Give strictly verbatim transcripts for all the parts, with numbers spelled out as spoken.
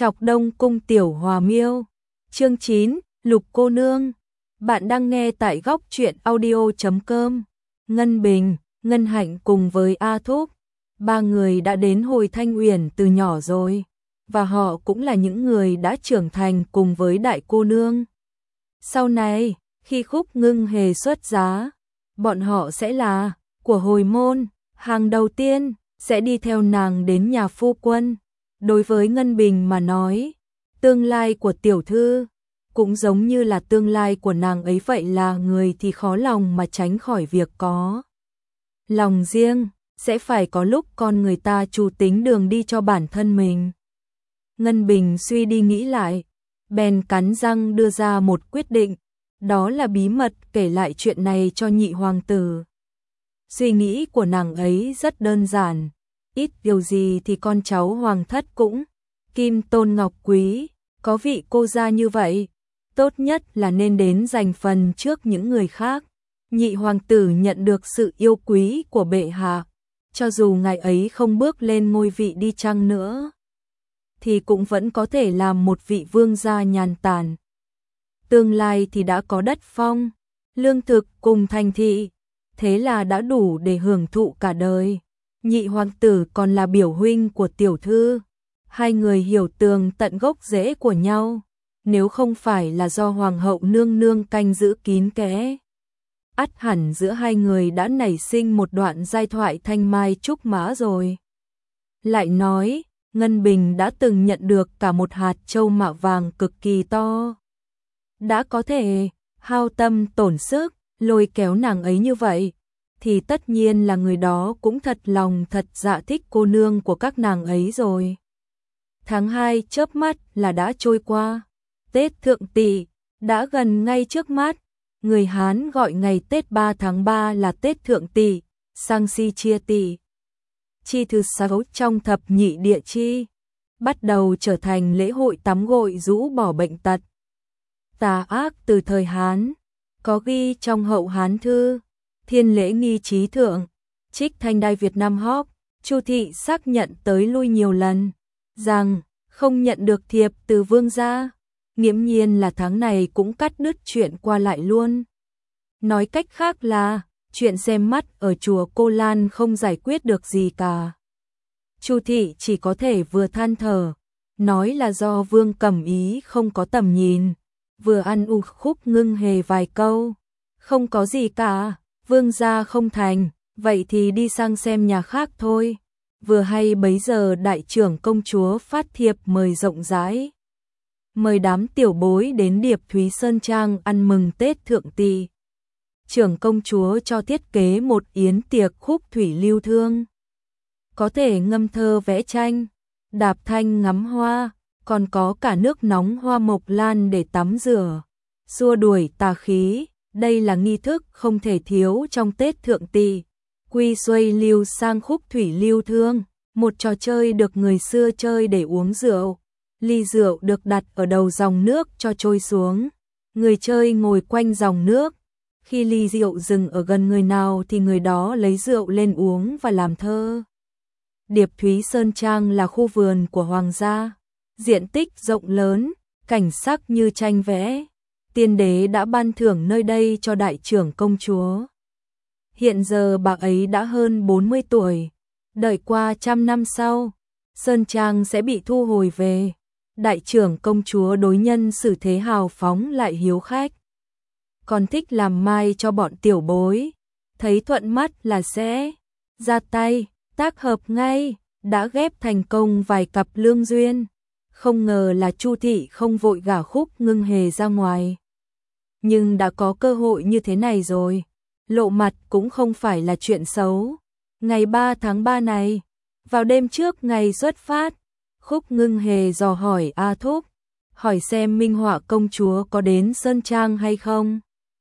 Chọc Đông Cung Tiểu Hòa Miêu. Chương chín, Lục cô nương. Bạn đang nghe tại góc truyện audio chấm com. Ngân Bình, Ngân Hạnh cùng với A Thúc, ba người đã đến Hồi Thanh Uyển từ nhỏ rồi, và họ cũng là những người đã trưởng thành cùng với đại cô nương. Sau này, khi Khúc Ngưng Hề xuất giá, bọn họ sẽ là của hồi môn, hàng đầu tiên sẽ đi theo nàng đến nhà phu quân. Đối với Ngân Bình mà nói, tương lai của tiểu thư cũng giống như là tương lai của nàng ấy vậy, là người thì khó lòng mà tránh khỏi việc có lòng riêng, sẽ phải có lúc con người ta chủ tính đường đi cho bản thân mình. Ngân Bình suy đi nghĩ lại, bèn cắn răng đưa ra một quyết định, đó là bí mật kể lại chuyện này cho nhị hoàng tử. Suy nghĩ của nàng ấy rất đơn giản, ít điều gì thì con cháu hoàng thất cũng kim tôn ngọc quý, có vị cô gia như vậy, tốt nhất là nên đến giành phần trước những người khác. Nhị hoàng tử nhận được sự yêu quý của bệ hạ, cho dù ngài ấy không bước lên ngôi vị đi chăng nữa, thì cũng vẫn có thể làm một vị vương gia nhàn tản. Tương lai thì đã có đất phong, lương thực cùng thành thị, thế là đã đủ để hưởng thụ cả đời. Nhị hoàng tử còn là biểu huynh của tiểu thư, hai người hiểu tường tận gốc rễ của nhau, nếu không phải là do hoàng hậu nương nương canh giữ kín kẽ, ắt hẳn giữa hai người đã nảy sinh một đoạn giai thoại thanh mai trúc mã rồi. Lại nói, Ngân Bình đã từng nhận được cả một hạt châu mạ vàng cực kỳ to, đã có thể hao tâm tổn sức lôi kéo nàng ấy như vậy, thì tất nhiên là người đó cũng thật lòng thật dạ thích cô nương của các nàng ấy rồi. Tháng hai chớp mắt là đã trôi qua, Tết Thượng Tỵ đã gần ngay trước mắt. Người Hán gọi ngày Tết ba tháng ba là Tết Thượng Tỵ, sang si chia tỵ. Chi thứ sáu trong thập nhị địa chi, bắt đầu trở thành lễ hội tắm gội rũ bỏ bệnh tật, tà ác từ thời Hán, có ghi trong Hậu Hán Thư, Thiên Lễ Nghi Trí Thượng, Trích Thanh Đài Việt Nam Hóc. Chu thị xác nhận tới lui nhiều lần, rằng không nhận được thiệp từ vương gia, nghiễm nhiên là tháng này cũng cắt đứt chuyện qua lại luôn. Nói cách khác là, chuyện xem mắt ở chùa Cô Lan không giải quyết được gì cả. Chu thị chỉ có thể vừa than thở, nói là do Vương Cẩm Ý không có tầm nhìn, vừa ăn ủi Khúc Ngưng Hề vài câu, không có gì cả, vương gia không thành, vậy thì đi sang xem nhà khác thôi. Vừa hay bấy giờ đại trưởng công chúa phát thiệp mời rộng rãi, mời đám tiểu bối đến Điệp Thúy Sơn Trang ăn mừng Tết Thượng Tỵ. Trưởng công chúa cho thiết kế một yến tiệc khúc thủy lưu thương, có thể ngâm thơ vẽ tranh, đạp thanh ngắm hoa, còn có cả nước nóng hoa mộc lan để tắm rửa, xua đuổi tà khí. Đây là nghi thức không thể thiếu trong Tết Thượng Tỵ. Quy xuôi lưu sang khúc thủy lưu thương, một trò chơi được người xưa chơi để uống rượu. Ly rượu được đặt ở đầu dòng nước cho trôi xuống, người chơi ngồi quanh dòng nước. Khi ly rượu dừng ở gần người nào thì người đó lấy rượu lên uống và làm thơ. Điệp Thúy Sơn Trang là khu vườn của hoàng gia, diện tích rộng lớn, cảnh sắc như tranh vẽ. Tiên đế đã ban thưởng nơi đây cho đại trưởng công chúa. Hiện giờ bà ấy đã hơn bốn mươi tuổi, đợi qua trăm năm sau, Sơn Trang sẽ bị thu hồi về. Đại trưởng công chúa đối nhân xử thế hào phóng lại hiếu khách, còn thích làm mai cho bọn tiểu bối, thấy thuận mắt là sẽ ra tay, tác hợp ngay, đã ghép thành công vài cặp lương duyên. Không ngờ là Chu thị không vội gả Khúc Ngưng Hề ra ngoài, nhưng đã có cơ hội như thế này rồi, lộ mặt cũng không phải là chuyện xấu. Ngày ba tháng ba này, vào đêm trước ngày xuất phát, Khúc Ngưng Hề dò hỏi A Thúc, hỏi xem Minh Họa công chúa có đến Sơn Trang hay không.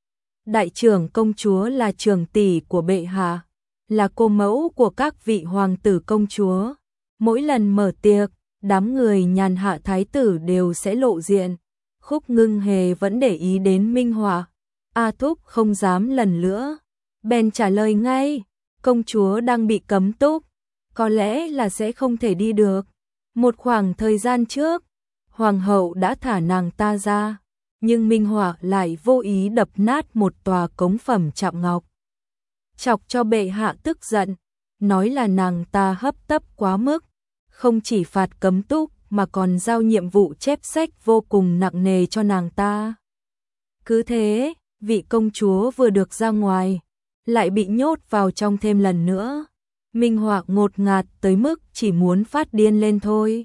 Đại trưởng công chúa là trưởng tỷ của bệ hạ, là cô mẫu của các vị hoàng tử công chúa. Mỗi lần mở tiệc, đám người nhàn hạ thái tử đều sẽ lộ diện. Khúc Ngưng Hề vẫn để ý đến Minh Họa. A Thúc không dám lần nữa, bèn trả lời ngay, công chúa đang bị cấm túc, có lẽ là sẽ không thể đi được. Một khoảng thời gian trước, Hoàng hậu đã thả nàng ta ra, nhưng Minh Họa lại vô ý đập nát một tòa cống phẩm chạm ngọc. Chọc cho bệ hạ tức giận, nói là nàng ta hấp tấp quá mức, không chỉ phạt cấm túc mà còn giao nhiệm vụ chép sách vô cùng nặng nề cho nàng ta. Cứ thế, vị công chúa vừa được ra ngoài, lại bị nhốt vào trong thêm lần nữa. Minh Họa ngột ngạt tới mức chỉ muốn phát điên lên thôi.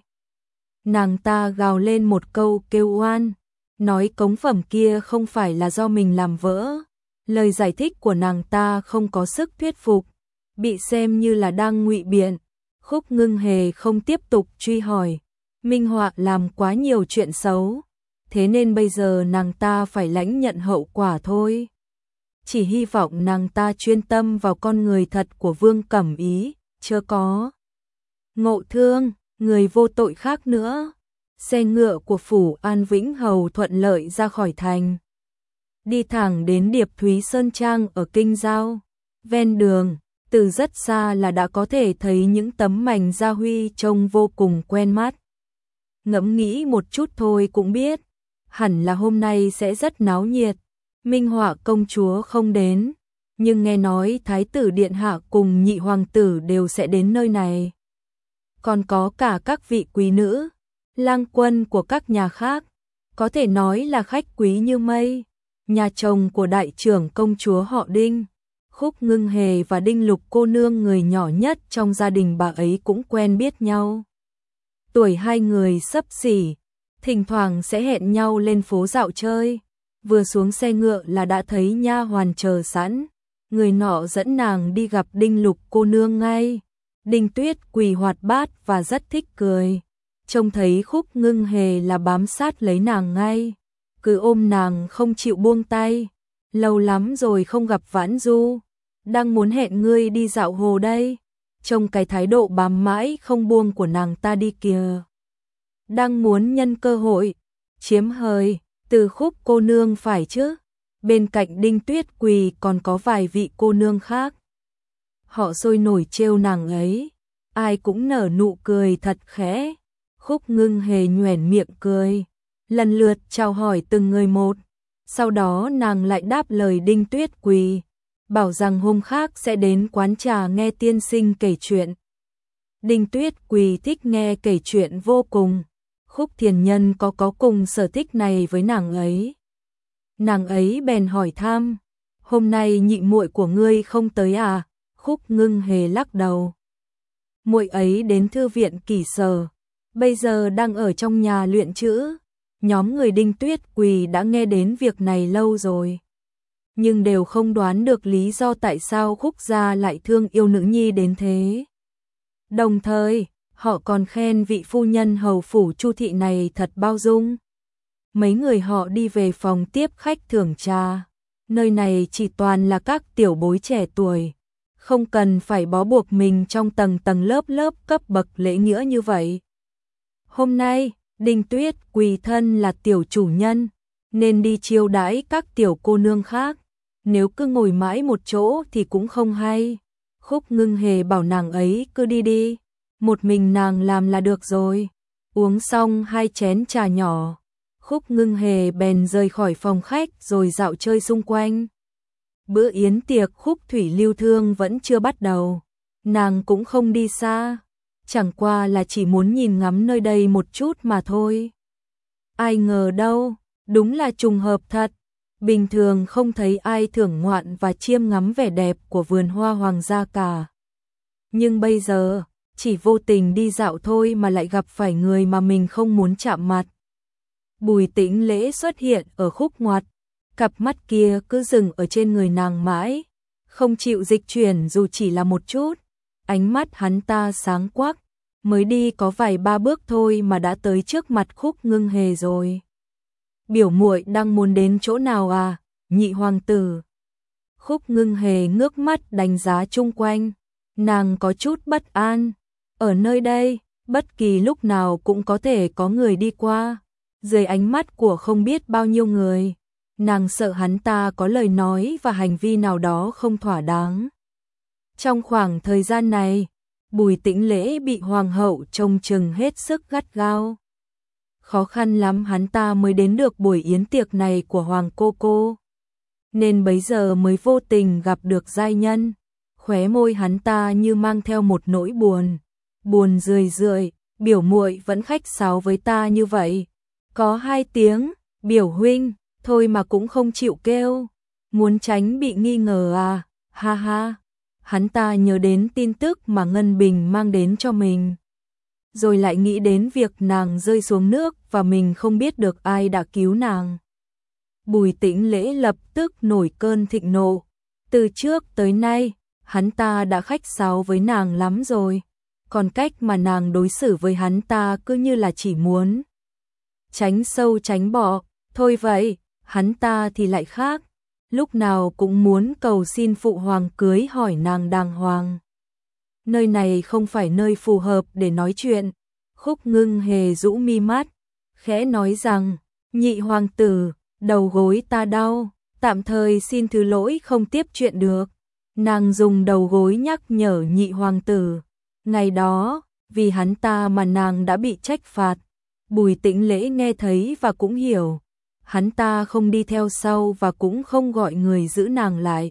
Nàng ta gào lên một câu kêu oan, nói cống phẩm kia không phải là do mình làm vỡ. Lời giải thích của nàng ta không có sức thuyết phục, bị xem như là đang ngụy biện. Khúc Ngưng Hề không tiếp tục truy hỏi, Minh Họa làm quá nhiều chuyện xấu, thế nên bây giờ nàng ta phải lãnh nhận hậu quả thôi. Chỉ hy vọng nàng ta chuyên tâm vào con người thật của Vương Cẩm Ý, chớ có ngộ thương người vô tội khác nữa. Xe ngựa của phủ An Vĩnh Hầu thuận lợi ra khỏi thành, đi thẳng đến Điệp Thúy Sơn Trang ở Kinh Giao. Ven đường, từ rất xa là đã có thể thấy những tấm mảnh gia huy trông vô cùng quen mắt. Ngẫm nghĩ một chút thôi cũng biết, hẳn là hôm nay sẽ rất náo nhiệt. Minh Họa công chúa không đến, nhưng nghe nói Thái tử Điện Hạ cùng nhị hoàng tử đều sẽ đến nơi này. Còn có cả các vị quý nữ, lang quân của các nhà khác, có thể nói là khách quý như mây. Nhà chồng của đại trưởng công chúa họ Đinh, Khúc Ngưng Hề và Đinh Lục cô nương người nhỏ nhất trong gia đình bà ấy cũng quen biết nhau. Tuổi hai người xấp xỉ, thỉnh thoảng sẽ hẹn nhau lên phố dạo chơi. Vừa xuống xe ngựa là đã thấy nha hoàn chờ sẵn, người nọ dẫn nàng đi gặp Đinh Lục cô nương ngay. Đinh Tuyết Quỳ hoạt bát và rất thích cười, trông thấy Khúc Ngưng Hề là bám sát lấy nàng ngay, cứ ôm nàng không chịu buông tay. Lâu lắm rồi không gặp Vãn Du, đang muốn hẹn ngươi đi dạo hồ đây. Trông cái thái độ bám mãi không buông của nàng ta đi kìa, đang muốn nhân cơ hội chiếm hời từ Khúc cô nương phải chứ. Bên cạnh Đinh Tuyết Quỳ còn có vài vị cô nương khác, họ sôi nổi trêu nàng ấy, ai cũng nở nụ cười thật khẽ. Khúc Ngưng Hề nhoẻn miệng cười, lần lượt chào hỏi từng người một, sau đó nàng lại đáp lời Đinh Tuyết Quỳ, bảo rằng hôm khác sẽ đến quán trà nghe tiên sinh kể chuyện. Đinh Tuyết Quỳ thích nghe kể chuyện vô cùng, Khúc Thiền Nhân có có cùng sở thích này với nàng ấy. Nàng ấy bèn hỏi thăm, hôm nay nhị muội của ngươi không tới à? Khúc Ngưng Hề lắc đầu, muội ấy đến thư viện Kỷ Sở, bây giờ đang ở trong nhà luyện chữ. Nhóm người Đinh Tuyết Quỳ đã nghe đến việc này lâu rồi, nhưng đều không đoán được lý do tại sao Khúc gia lại thương yêu nữ nhi đến thế. Đồng thời, họ còn khen vị phu nhân hầu phủ Chu thị này thật bao dung. Mấy người họ đi về phòng tiếp khách thưởng trà, nơi này chỉ toàn là các tiểu bối trẻ tuổi, không cần phải bó buộc mình trong tầng tầng lớp lớp cấp bậc lễ nghĩa như vậy. Hôm nay, Đinh Tuyết Quỳ thân là tiểu chủ nhân, nên đi chiêu đãi các tiểu cô nương khác, nếu cứ ngồi mãi một chỗ thì cũng không hay. Khúc Ngưng Hề bảo nàng ấy cứ đi đi, một mình nàng làm là được rồi. Uống xong hai chén trà nhỏ, Khúc Ngưng Hề bèn rời khỏi phòng khách rồi dạo chơi xung quanh. Bữa yến tiệc Khúc Thủy Lưu Thương vẫn chưa bắt đầu, nàng cũng không đi xa, chẳng qua là chỉ muốn nhìn ngắm nơi đây một chút mà thôi. Ai ngờ đâu, đúng là trùng hợp thật, bình thường không thấy ai thưởng ngoạn và chiêm ngắm vẻ đẹp của vườn hoa hoàng gia cả. Nhưng bây giờ, chỉ vô tình đi dạo thôi mà lại gặp phải người mà mình không muốn chạm mặt. Bùi Tĩnh Lễ xuất hiện ở khúc ngoặt, cặp mắt kia cứ dừng ở trên người nàng mãi, không chịu dịch chuyển dù chỉ là một chút. Ánh mắt hắn ta sáng quắc, mới đi có vài ba bước thôi mà đã tới trước mặt Khúc Ngưng Hề rồi. Biểu muội đang muốn đến chỗ nào à, nhị hoàng tử? Khúc Ngưng Hề ngước mắt đánh giá chung quanh, nàng có chút bất an. Ở nơi đây, bất kỳ lúc nào cũng có thể có người đi qua, dưới ánh mắt của không biết bao nhiêu người. Nàng sợ hắn ta có lời nói và hành vi nào đó không thỏa đáng. Trong khoảng thời gian này, Bùi Tĩnh Lễ bị hoàng hậu trông chừng hết sức gắt gao. khó khăn lắm hắn ta mới đến được buổi yến tiệc này của Hoàng cô cô. Nên bấy giờ mới vô tình gặp được giai nhân. Khóe môi hắn ta như mang theo một nỗi buồn, buồn rười rượi, biểu muội vẫn khách sáo với ta như vậy. Có hai tiếng, biểu huynh, thôi mà cũng không chịu kêu, muốn tránh bị nghi ngờ à, ha ha. Hắn ta nhớ đến tin tức mà Ngân Bình mang đến cho mình. Rồi lại nghĩ đến việc nàng rơi xuống nước và mình không biết được ai đã cứu nàng. Bùi Tĩnh Lễ lập tức nổi cơn thịnh nộ. Từ trước tới nay, hắn ta đã khách sáo với nàng lắm rồi. Còn cách mà nàng đối xử với hắn ta cứ như là chỉ muốn tránh sâu tránh bọ. Thôi vậy, hắn ta thì lại khác. Lúc nào cũng muốn cầu xin phụ hoàng cưới hỏi nàng đàng hoàng. Nơi này không phải nơi phù hợp để nói chuyện. Khúc Ngưng Hề rũ mi mắt, khẽ nói rằng, nhị hoàng tử, đầu gối ta đau, tạm thời xin thứ lỗi không tiếp chuyện được. Nàng dùng đầu gối nhắc nhở nhị hoàng tử. Ngày đó, vì hắn ta mà nàng đã bị trách phạt. Bùi Tĩnh Lễ nghe thấy và cũng hiểu. Hắn ta không đi theo sau và cũng không gọi người giữ nàng lại.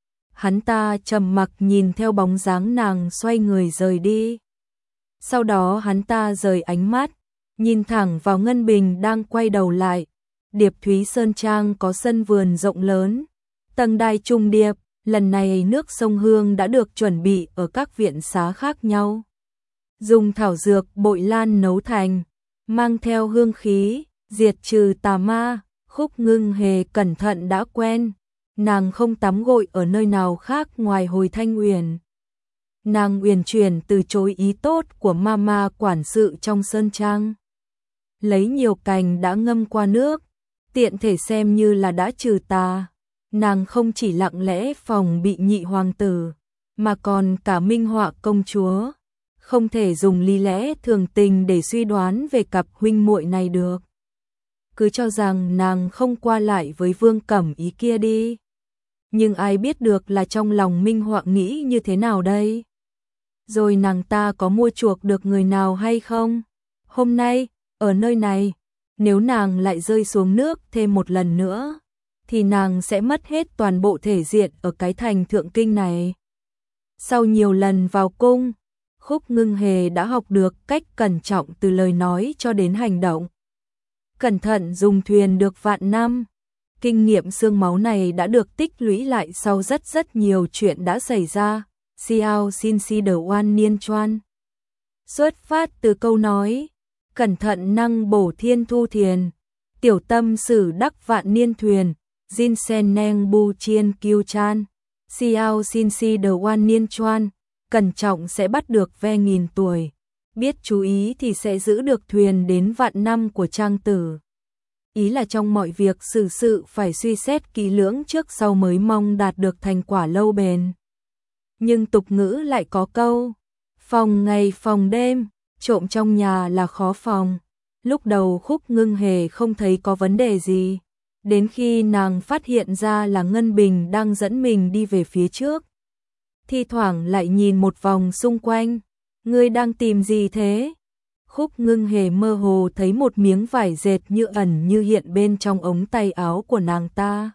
Hắn ta trầm mặc nhìn theo bóng dáng nàng xoay người rời đi. Sau đó hắn ta rời ánh mắt, nhìn thẳng vào Ngân Bình đang quay đầu lại. Điệp Thúy Sơn Trang có sân vườn rộng lớn, tầng đài trùng điệp, lần này nước sông Hương đã được chuẩn bị ở các viện xá khác nhau. Dùng thảo dược bội lan nấu thành, mang theo hương khí, diệt trừ tà ma. Khúc Ngưng Hề cẩn thận đã quen, nàng không tắm gội ở nơi nào khác ngoài Hồi Thanh Uyển. Nàng uyển chuyển từ chối ý tốt của mama quản sự trong sơn trang. Lấy nhiều cành đã ngâm qua nước, tiện thể xem như là đã trừ tà. Nàng không chỉ lặng lẽ phòng bị nhị hoàng tử, mà còn cả Minh Họa công chúa. Không thể dùng lý lẽ thường tình để suy đoán về cặp huynh muội này được. Cứ cho rằng nàng không qua lại với Vương Cẩm Ý kia đi. Nhưng ai biết được là trong lòng Minh Họa nghĩ như thế nào đây? Rồi nàng ta có mua chuộc được người nào hay không? Hôm nay, ở nơi này, nếu nàng lại rơi xuống nước thêm một lần nữa, thì nàng sẽ mất hết toàn bộ thể diện ở cái thành Thượng Kinh này. Sau nhiều lần vào cung, Khúc Ngưng Hề đã học được cách cẩn trọng từ lời nói cho đến hành động. Cẩn thận dùng thuyền được vạn năm. Kinh nghiệm xương máu này đã được tích lũy lại sau rất rất nhiều chuyện đã xảy ra. Xiao xin si de oan niên choan. Xuất phát từ câu nói, cẩn thận năng bổ thiên thu thiền, tiểu tâm sử đắc vạn niên thuyền, Jin sen neng bu chiên kiêu chan. Xiao xin si de oan niên choan, cẩn trọng sẽ bắt được ve nghìn tuổi. Biết chú ý thì sẽ giữ được thuyền đến vạn năm của trang tử. Ý là trong mọi việc xử sự phải suy xét kỹ lưỡng trước sau mới mong đạt được thành quả lâu bền. Nhưng tục ngữ lại có câu, phòng ngày phòng đêm, trộm trong nhà là khó phòng. Lúc đầu Khúc Ngưng Hề không thấy có vấn đề gì, đến khi nàng phát hiện ra là Ngân Bình đang dẫn mình đi về phía trước. Thi thoảng lại nhìn một vòng xung quanh, ngươi đang tìm gì thế? Khúc Ngưng Hề mơ hồ thấy một miếng vải dệt như ẩn như hiện bên trong ống tay áo của nàng ta.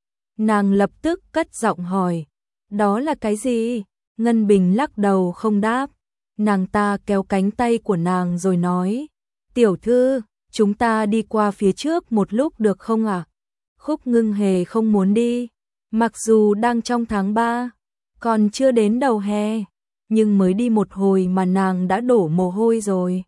Nàng lập tức cất giọng hỏi, đó là cái gì? Ngân Bình lắc đầu không đáp. Nàng ta kéo cánh tay của nàng rồi nói, tiểu thư, chúng ta đi qua phía trước một lúc được không ạ? À? Khúc Ngưng Hề không muốn đi, mặc dù đang trong tháng ba, còn chưa đến đầu hè, nhưng mới đi một hồi mà nàng đã đổ mồ hôi rồi.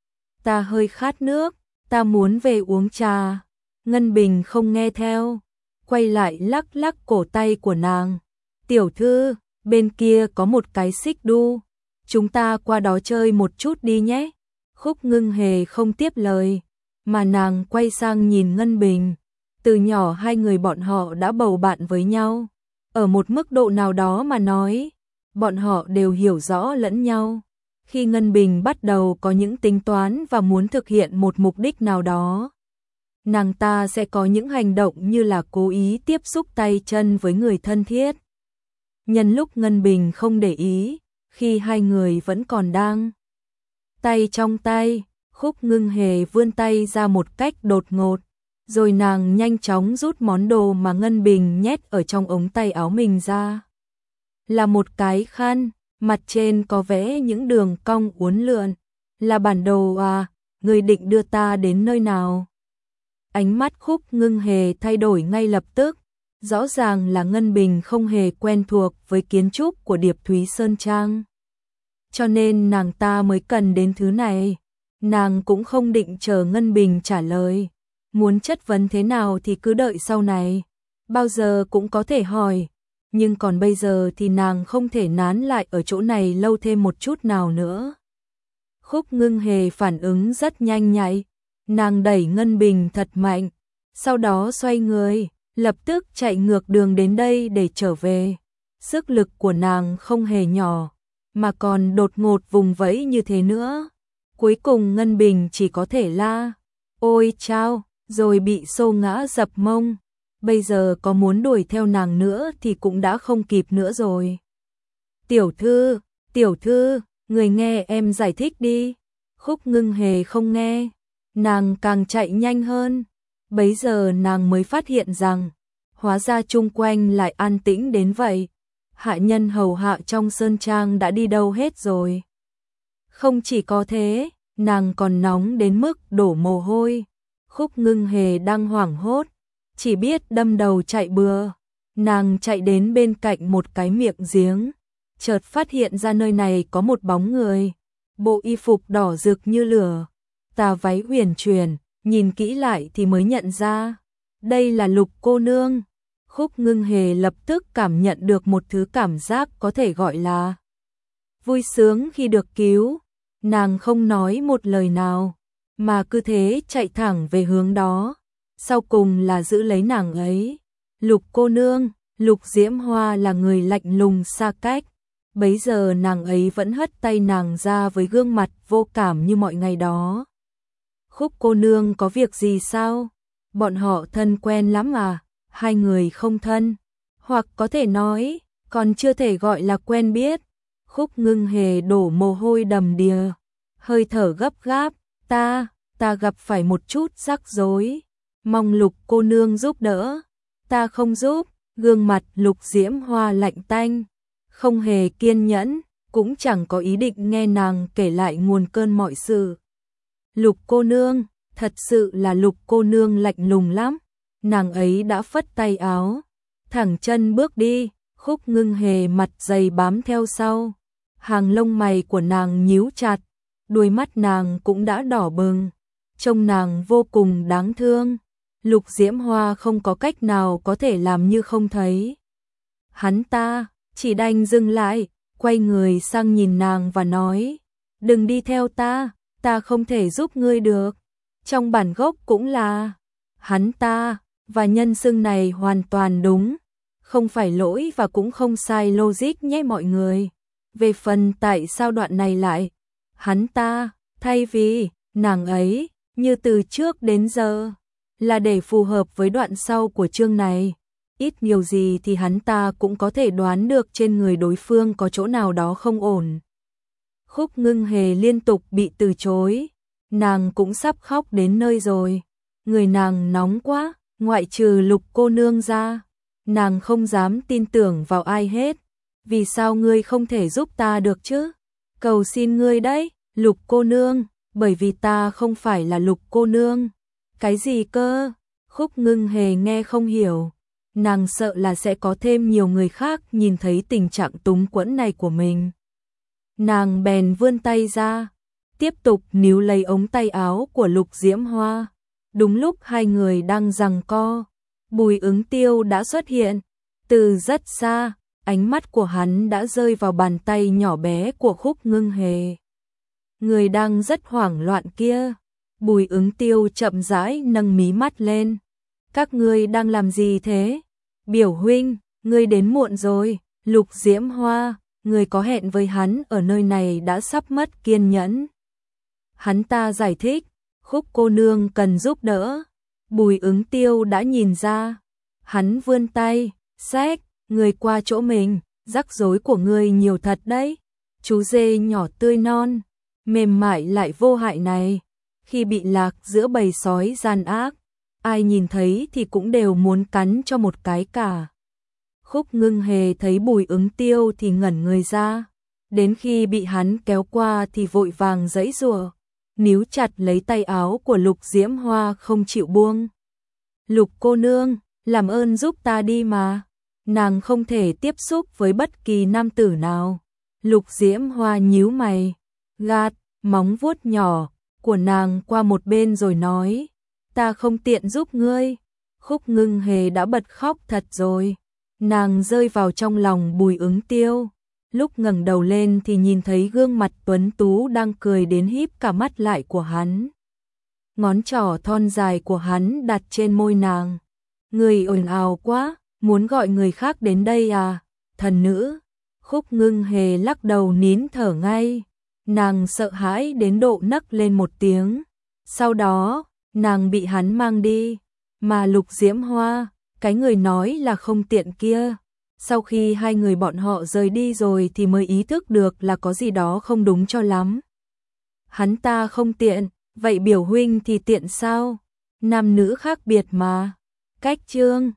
Ta hơi khát nước, ta muốn về uống trà. Ngân Bình không nghe theo, quay lại lắc lắc cổ tay của nàng. Tiểu thư, bên kia có một cái xích đu, chúng ta qua đó chơi một chút đi nhé. Khúc Ngưng Hề không tiếp lời, mà nàng quay sang nhìn Ngân Bình. Từ nhỏ hai người bọn họ đã bầu bạn với nhau. Ở một mức độ nào đó mà nói, bọn họ đều hiểu rõ lẫn nhau. Khi Ngân Bình bắt đầu có những tính toán và muốn thực hiện một mục đích nào đó, nàng ta sẽ có những hành động như là cố ý tiếp xúc tay chân với người thân thiết. Nhân lúc Ngân Bình không để ý, khi hai người vẫn còn đang tay trong tay, Khúc Ngưng Hề vươn tay ra một cách đột ngột, rồi nàng nhanh chóng rút món đồ mà Ngân Bình nhét ở trong ống tay áo mình ra. Là một cái khăn, mặt trên có vẽ những đường cong uốn lượn. Là bản đồ à, người định đưa ta đến nơi nào? Ánh mắt Khúc Ngưng Hề thay đổi ngay lập tức. Rõ ràng là Ngân Bình không hề quen thuộc với kiến trúc của Điệp Thúy Sơn Trang. Cho nên nàng ta mới cần đến thứ này. Nàng cũng không định chờ Ngân Bình trả lời. Muốn chất vấn thế nào thì cứ đợi sau này. Bao giờ cũng có thể hỏi. Nhưng còn bây giờ thì nàng không thể nán lại ở chỗ này lâu thêm một chút nào nữa. Khúc Ngưng Hề phản ứng rất nhanh nhạy. Nàng đẩy Ngân Bình thật mạnh. Sau đó xoay người, lập tức chạy ngược đường đến đây để trở về. Sức lực của nàng không hề nhỏ, mà còn đột ngột vùng vẫy như thế nữa. Cuối cùng Ngân Bình chỉ có thể la, ôi chao, rồi bị xô ngã dập mông. Bây giờ có muốn đuổi theo nàng nữa thì cũng đã không kịp nữa rồi. Tiểu thư, tiểu thư, người nghe em giải thích đi. Khúc Ngưng Hề không nghe, nàng càng chạy nhanh hơn. Bấy giờ nàng mới phát hiện rằng, hóa ra chung quanh lại an tĩnh đến vậy. Hạ nhân hầu hạ trong sơn trang đã đi đâu hết rồi. Không chỉ có thế, nàng còn nóng đến mức đổ mồ hôi. Khúc Ngưng Hề đang hoảng hốt, chỉ biết đâm đầu chạy bừa. Nàng chạy đến bên cạnh một cái miệng giếng, chợt phát hiện ra nơi này có một bóng người. Bộ y phục đỏ rực như lửa, tà váy huyền chuyển, nhìn kỹ lại thì mới nhận ra. Đây là Lục cô nương. Khúc Ngưng Hề lập tức cảm nhận được một thứ cảm giác có thể gọi là vui sướng khi được cứu. Nàng không nói một lời nào, mà cứ thế chạy thẳng về hướng đó. Sau cùng là giữ lấy nàng ấy. Lục cô nương, Lục Diễm Hoa là người lạnh lùng xa cách. Bấy giờ nàng ấy vẫn hất tay nàng ra với gương mặt vô cảm như mọi ngày đó. Khúc cô nương có việc gì sao? Bọn họ thân quen lắm à? Hai người không thân, hoặc có thể nói, còn chưa thể gọi là quen biết. Khúc Ngưng Hề đổ mồ hôi đầm đìa, hơi thở gấp gáp, ta, ta gặp phải một chút rắc rối, mong Lục cô nương giúp đỡ. Ta không giúp. Gương mặt Lục Diễm Hoa lạnh tanh, không hề kiên nhẫn, cũng chẳng có ý định nghe nàng kể lại nguồn cơn mọi sự. Lục cô nương, thật sự là Lục cô nương lạnh lùng lắm. Nàng ấy đã phất tay áo, thẳng chân bước đi. Khúc Ngưng Hề mặt dày bám theo sau, hàng lông mày của nàng nhíu chặt, đuôi mắt nàng cũng đã đỏ bừng, trông nàng vô cùng đáng thương. Lục Diễm Hoa không có cách nào có thể làm như không thấy. Hắn ta chỉ đành dừng lại, quay người sang nhìn nàng và nói, đừng đi theo ta, ta không thể giúp ngươi được. Trong bản gốc cũng là hắn ta, và nhân xưng này hoàn toàn đúng, không phải lỗi và cũng không sai logic nhé mọi người. Về phần tại sao đoạn này lại hắn ta, thay vì nàng ấy, như từ trước đến giờ, là để phù hợp với đoạn sau của chương này. Ít nhiều gì thì hắn ta cũng có thể đoán được trên người đối phương có chỗ nào đó không ổn. Khúc Ngưng Hề liên tục bị từ chối, nàng cũng sắp khóc đến nơi rồi. Người nàng nóng quá, ngoại trừ Lục cô nương ra, nàng không dám tin tưởng vào ai hết. Vì sao ngươi không thể giúp ta được chứ? Cầu xin ngươi đấy, Lục cô nương, bởi vì ta không phải là Lục cô nương. Cái gì cơ? Khúc Ngưng Hề nghe không hiểu. Nàng sợ là sẽ có thêm nhiều người khác nhìn thấy tình trạng túng quẫn này của mình. Nàng bèn vươn tay ra, tiếp tục níu lấy ống tay áo của Lục Diễm Hoa. Đúng lúc hai người đang giằng co, Bùi Ứng Tiêu đã xuất hiện. Từ rất xa, ánh mắt của hắn đã rơi vào bàn tay nhỏ bé của Khúc Ngưng Hề. Người đang rất hoảng loạn kia. Bùi Ứng Tiêu chậm rãi nâng mí mắt lên. Các ngươi đang làm gì thế? Biểu huynh, ngươi đến muộn rồi. Lục Diễm Hoa, ngươi có hẹn với hắn ở nơi này đã sắp mất kiên nhẫn. Hắn ta giải thích, Khúc cô nương cần giúp đỡ. Bùi Ứng Tiêu đã nhìn ra. Hắn vươn tay, xách, ngươi qua chỗ mình, rắc rối của ngươi nhiều thật đấy. Chú dê nhỏ tươi non, mềm mại lại vô hại này. khi bị lạc giữa bầy sói gian ác, ai nhìn thấy thì cũng đều muốn cắn cho một cái cả. Khúc Ngưng Hề thấy Bùi Ứng Tiêu thì ngẩn người ra, đến khi bị hắn kéo qua thì vội vàng giãy giụa, níu chặt lấy tay áo của Lục Diễm Hoa không chịu buông. Lục cô nương, làm ơn giúp ta đi mà, nàng không thể tiếp xúc với bất kỳ nam tử nào. Lục Diễm Hoa nhíu mày, gạt móng vuốt nhỏ của nàng qua một bên rồi nói, ta không tiện giúp ngươi. Khúc Ngưng Hề đã bật khóc thật rồi, nàng rơi vào trong lòng Bùi Ứng Tiêu. Lúc ngẩng đầu lên thì nhìn thấy gương mặt tuấn tú đang cười đến híp cả mắt lại của hắn. Ngón trỏ thon dài của hắn đặt trên môi nàng. Người ồn ào quá, muốn gọi người khác đến đây à, thần nữ. Khúc Ngưng Hề lắc đầu nín thở ngay, nàng sợ hãi đến độ nấc lên một tiếng. Sau đó, nàng bị hắn mang đi, mà Lục Diễm Hoa, cái người nói là không tiện kia. Sau khi hai người bọn họ rời đi rồi thì mới ý thức được là có gì đó không đúng cho lắm. Hắn ta không tiện, vậy biểu huynh thì tiện sao? Nam nữ khác biệt mà. Cách chương